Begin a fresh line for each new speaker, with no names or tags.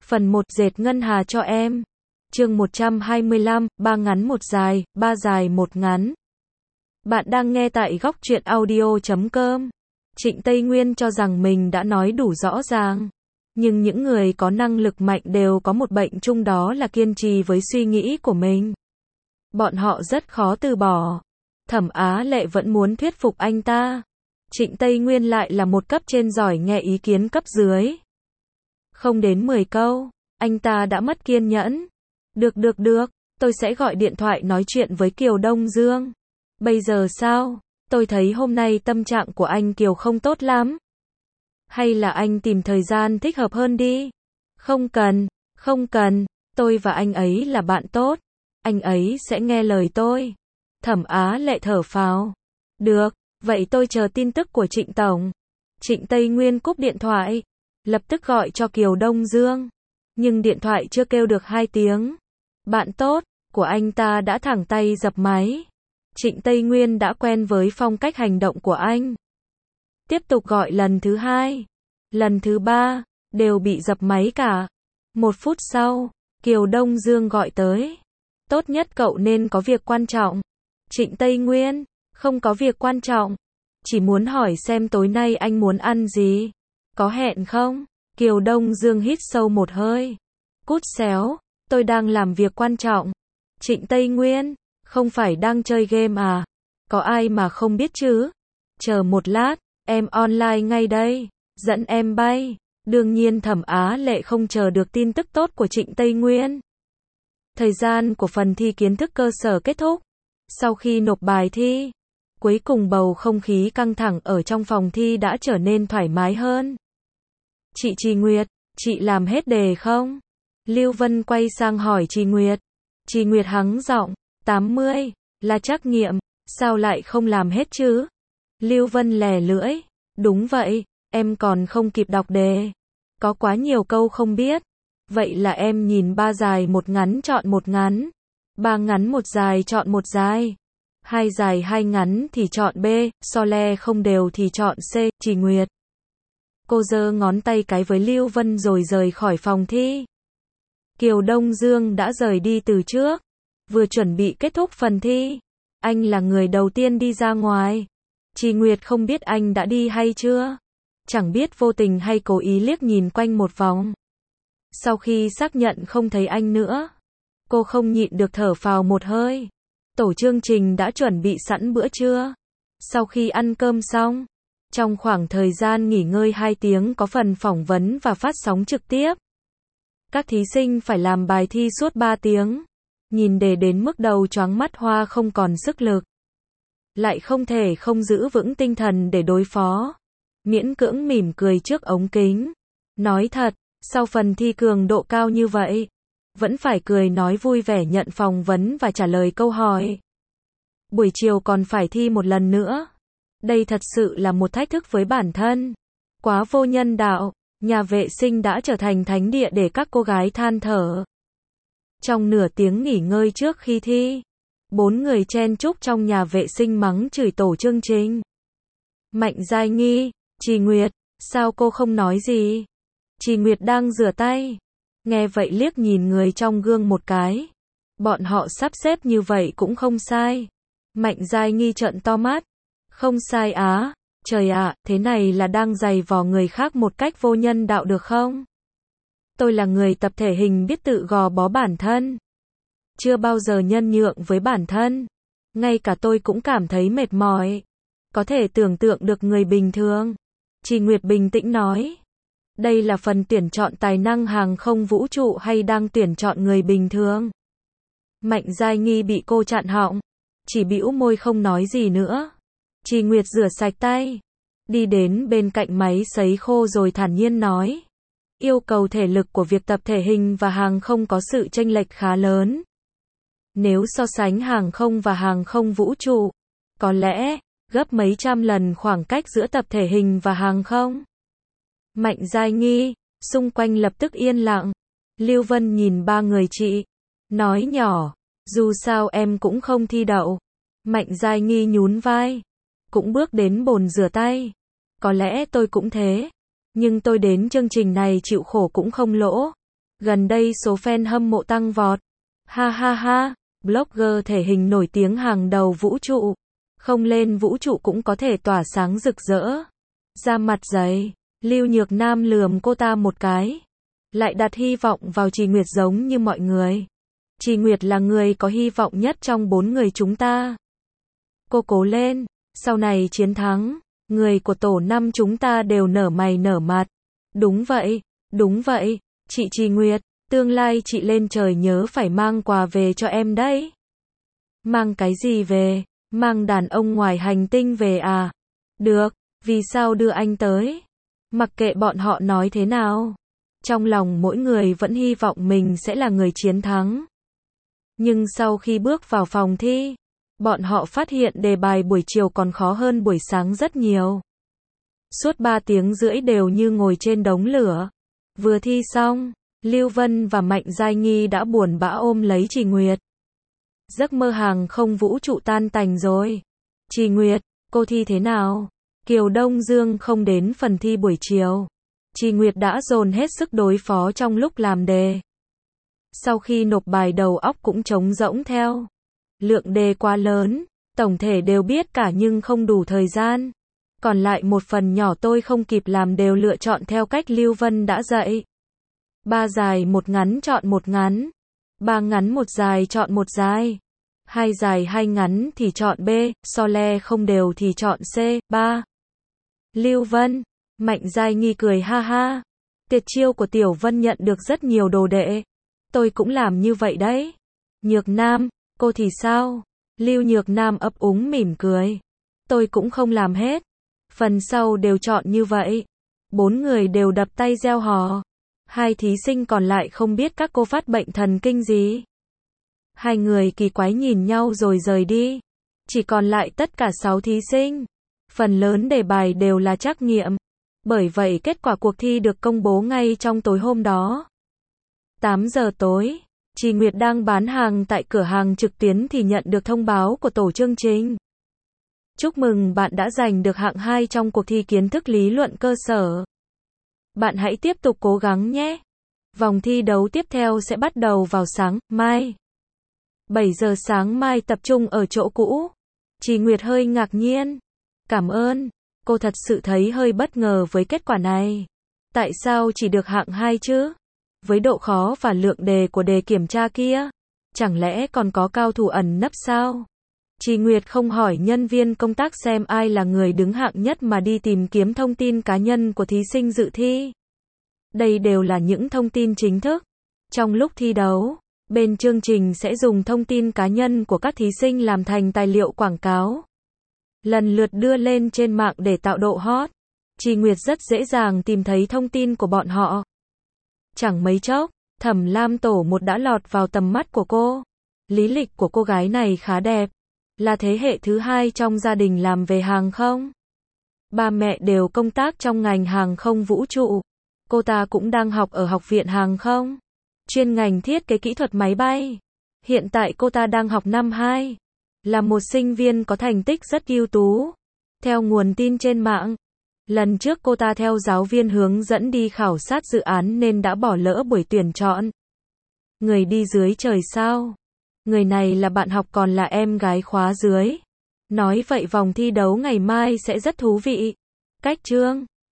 Phần 1 dệt ngân hà cho em. Chương 125, 3 ngắn 1 dài, 3 dài 1 ngắn. Bạn đang nghe tại góc truyện audio.com. Trịnh Tây Nguyên cho rằng mình đã nói đủ rõ ràng. Nhưng những người có năng lực mạnh đều có một bệnh chung, đó là kiên trì với suy nghĩ của mình. Bọn họ rất khó từ bỏ. Thẩm Á Lệ vẫn muốn thuyết phục anh ta. Trịnh Tây Nguyên lại là một cấp trên giỏi nghe ý kiến cấp dưới. Không đến 10 câu, anh ta đã mất kiên nhẫn. Được, tôi sẽ gọi điện thoại nói chuyện với Kiều Đông Dương. Bây giờ sao? Tôi thấy hôm nay tâm trạng của anh Kiều không tốt lắm. Hay là anh tìm thời gian thích hợp hơn đi? Không cần, tôi và anh ấy là bạn tốt. Anh ấy sẽ nghe lời tôi. Thẩm Á Lệ thở phào. Được, vậy tôi chờ tin tức của Trịnh Tổng. Trịnh Tây Nguyên cúp điện thoại, lập tức gọi cho Kiều Đông Dương. Nhưng điện thoại chưa kêu được 2 tiếng. Bạn tốt của anh ta đã thẳng tay dập máy. Trịnh Tây Nguyên đã quen với phong cách hành động của anh. Tiếp tục gọi lần thứ 2, lần thứ 3, đều bị dập máy cả. 1 phút sau, Kiều Đông Dương gọi tới. Tốt nhất cậu nên có việc quan trọng. Trịnh Tây Nguyên, không có việc quan trọng. Chỉ muốn hỏi xem tối nay anh muốn ăn gì. Có hẹn không? Kiều Đông Dương hít sâu một hơi. Cút xéo, tôi đang làm việc quan trọng. Trịnh Tây Nguyên, không phải đang chơi game à? Có ai mà không biết chứ? Chờ một lát, em online ngay đây. Dẫn em bay. Đương nhiên Thẩm Á Lệ không chờ được tin tức tốt của Trịnh Tây Nguyên. Thời gian của phần thi kiến thức cơ sở kết thúc. Sau khi nộp bài thi, cuối cùng bầu không khí căng thẳng ở trong phòng thi đã trở nên thoải mái hơn. Chị Trì Nguyệt, chị làm hết đề không? Lưu Vân quay sang hỏi Trì Nguyệt. Trì Nguyệt hắng giọng, 80, là trắc nghiệm, sao lại không làm hết chứ? Lưu Vân lè lưỡi, đúng vậy, em còn không kịp đọc đề. Có quá nhiều câu không biết. Vậy là em nhìn 3 dài 1 ngắn chọn 1 ngắn. 3 ngắn 1 dài chọn 1 dài. 2 dài 2 ngắn thì chọn B, so le không đều thì chọn C, Trì Nguyệt. Cô giơ ngón tay cái với Lưu Vân rồi rời khỏi phòng thi. Kiều Đông Dương đã rời đi từ trước. Vừa chuẩn bị kết thúc phần thi, anh là người đầu tiên đi ra ngoài. Trì Nguyệt không biết anh đã đi hay chưa. Chẳng biết vô tình hay cố ý liếc nhìn quanh một vòng. Sau khi xác nhận không thấy anh nữa, cô không nhịn được thở phào một hơi. Tổ chương trình đã chuẩn bị sẵn bữa trưa. Sau khi ăn cơm xong, trong khoảng thời gian nghỉ ngơi 2 tiếng có phần phỏng vấn và phát sóng trực tiếp. Các thí sinh phải làm bài thi suốt 3 tiếng. Nhìn đề đến mức đầu choáng mắt hoa không còn sức lực. Lại không thể không giữ vững tinh thần để đối phó. Miễn cưỡng mỉm cười trước ống kính. Nói thật, sau phần thi cường độ cao như vậy, vẫn phải cười nói vui vẻ nhận phỏng vấn và trả lời câu hỏi. Buổi chiều còn phải thi một lần nữa. Đây thật sự là một thách thức với bản thân. Quá vô nhân đạo, nhà vệ sinh đã trở thành thánh địa để các cô gái than thở. Trong nửa tiếng nghỉ ngơi trước khi thi, 4 người chen chúc trong nhà vệ sinh mắng chửi tổ chương trình. Mạnh Giai Nghi, Trì Nguyệt, sao cô không nói gì? Trì Nguyệt đang rửa tay. Nghe vậy liếc nhìn người trong gương một cái. Bọn họ sắp xếp như vậy cũng không sai. Mạnh Giai Nghi trợn to mắt. Không sai á, trời ạ, thế này là đang giày vò người khác một cách vô nhân đạo được không? Tôi là người tập thể hình biết tự gò bó bản thân. Chưa bao giờ nhân nhượng với bản thân. Ngay cả tôi cũng cảm thấy mệt mỏi. Có thể tưởng tượng được người bình thường. Trì Nguyệt bình tĩnh nói. Đây là phần tuyển chọn tài năng hàng không vũ trụ hay đang tuyển chọn người bình thường? Mạnh Giai Nghi bị cô chặn họng. Chỉ bĩu môi không nói gì nữa. Trì Nguyệt rửa sạch tay. Đi đến bên cạnh máy sấy khô rồi thản nhiên nói. Yêu cầu thể lực của việc tập thể hình và hàng không có sự chênh lệch khá lớn. Nếu so sánh hàng không và hàng không vũ trụ, có lẽ gấp mấy trăm lần khoảng cách giữa tập thể hình và hàng không. Mạnh Giai Nghi, xung quanh lập tức yên lặng. Lưu Vân nhìn 3 người chị, nói nhỏ, dù sao em cũng không thi đậu. Mạnh Giai Nghi nhún vai, cũng bước đến bồn rửa tay. Có lẽ tôi cũng thế, nhưng tôi đến chương trình này chịu khổ cũng không lỗ. Gần đây số fan hâm mộ tăng vọt. Ha ha ha, blogger thể hình nổi tiếng hàng đầu vũ trụ. Không lên vũ trụ cũng có thể tỏa sáng rực rỡ. Ra mặt dày, Lưu Nhược Nam lườm cô ta một cái. Lại đặt hy vọng vào Trì Nguyệt giống như mọi người. Trì Nguyệt là người có hy vọng nhất trong 4 người chúng ta. Cô cố lên, sau này chiến thắng, người của tổ 5 chúng ta đều nở mày nở mặt. Đúng vậy, chị Trì Nguyệt, tương lai chị lên trời nhớ phải mang quà về cho em đấy. Mang cái gì về? Mang đàn ông ngoài hành tinh về à? Được, vì sao đưa anh tới? Mặc kệ bọn họ nói thế nào. Trong lòng mỗi người vẫn hy vọng mình sẽ là người chiến thắng. Nhưng sau khi bước vào phòng thi, bọn họ phát hiện đề bài buổi chiều còn khó hơn buổi sáng rất nhiều. Suốt 3 tiếng rưỡi đều như ngồi trên đống lửa. Vừa thi xong, Lưu Vân và Mạnh Giai Nghi đã buồn bã ôm lấy Trì Nguyệt. Giấc mơ hàng không vũ trụ tan tành rồi. Trì Nguyệt, cô thi thế nào? Kiều Đông Dương không đến phần thi buổi chiều. Trì Nguyệt đã dồn hết sức đối phó trong lúc làm đề. Sau khi nộp bài đầu óc cũng trống rỗng theo. Lượng đề quá lớn, tổng thể đều biết cả nhưng không đủ thời gian. Còn lại một phần nhỏ tôi không kịp làm đều lựa chọn theo cách Lưu Vân đã dạy. 3 dài 1 ngắn chọn 1 ngắn. 3 ngắn 1 dài chọn 1 dài. 2 dài 2 ngắn thì chọn B, so le không đều thì chọn C, 3. Lưu Vân, Mạnh Giai Nghi cười ha ha. Tuyệt chiêu của Tiểu Vân nhận được rất nhiều đồ đệ. Tôi cũng làm như vậy đấy. Nhược Nam, cô thì sao? Lưu Nhược Nam ấp úng mỉm cười. Tôi cũng không làm hết. Phần sau đều chọn như vậy. 4 người đều đập tay reo hò. 2 thí sinh còn lại không biết các cô phát bệnh thần kinh gì. 2 người kỳ quái nhìn nhau rồi rời đi. Chỉ còn lại tất cả 6 thí sinh. Phần lớn đề bài đều là trắc nghiệm. Bởi vậy kết quả cuộc thi được công bố ngay trong tối hôm đó. 8 giờ tối, Trì Nguyệt đang bán hàng tại cửa hàng trực tuyến thì nhận được thông báo của tổ chương trình. Chúc mừng bạn đã giành được hạng 2 trong cuộc thi kiến thức lý luận cơ sở. Bạn hãy tiếp tục cố gắng nhé. Vòng thi đấu tiếp theo sẽ bắt đầu vào sáng mai. 7 giờ sáng mai tập trung ở chỗ cũ. Trì Nguyệt hơi ngạc nhiên. Cảm ơn. Cô thật sự thấy hơi bất ngờ với kết quả này. Tại sao chỉ được hạng 2 chứ? Với độ khó và lượng đề của đề kiểm tra kia, chẳng lẽ còn có cao thủ ẩn nấp sao? Trì Nguyệt không hỏi nhân viên công tác xem ai là người đứng hạng nhất mà đi tìm kiếm thông tin cá nhân của thí sinh dự thi. Đây đều là những thông tin chính thức. Trong lúc thi đấu, bên chương trình sẽ dùng thông tin cá nhân của các thí sinh làm thành tài liệu quảng cáo. Lần lượt đưa lên trên mạng để tạo độ hot. Trì Nguyệt rất dễ dàng tìm thấy thông tin của bọn họ. Chẳng mấy chốc, Thẩm Lam Tổ 1 đã lọt vào tầm mắt của cô. Lý lịch của cô gái này khá đẹp. Là thế hệ thứ 2 trong gia đình làm về hàng không. Ba mẹ đều công tác trong ngành hàng không vũ trụ. Cô ta cũng đang học ở Học viện Hàng không. Chuyên ngành thiết kế kỹ thuật máy bay. Hiện tại cô ta đang học năm 2. Là một sinh viên có thành tích rất ưu tú. Theo nguồn tin trên mạng, lần trước cô ta theo giáo viên hướng dẫn đi khảo sát dự án nên đã bỏ lỡ buổi tuyển chọn. Người đi dưới trời sao? Người này là bạn học còn là em gái khóa dưới. Nói vậy vòng thi đấu ngày mai sẽ rất thú vị. Cách chương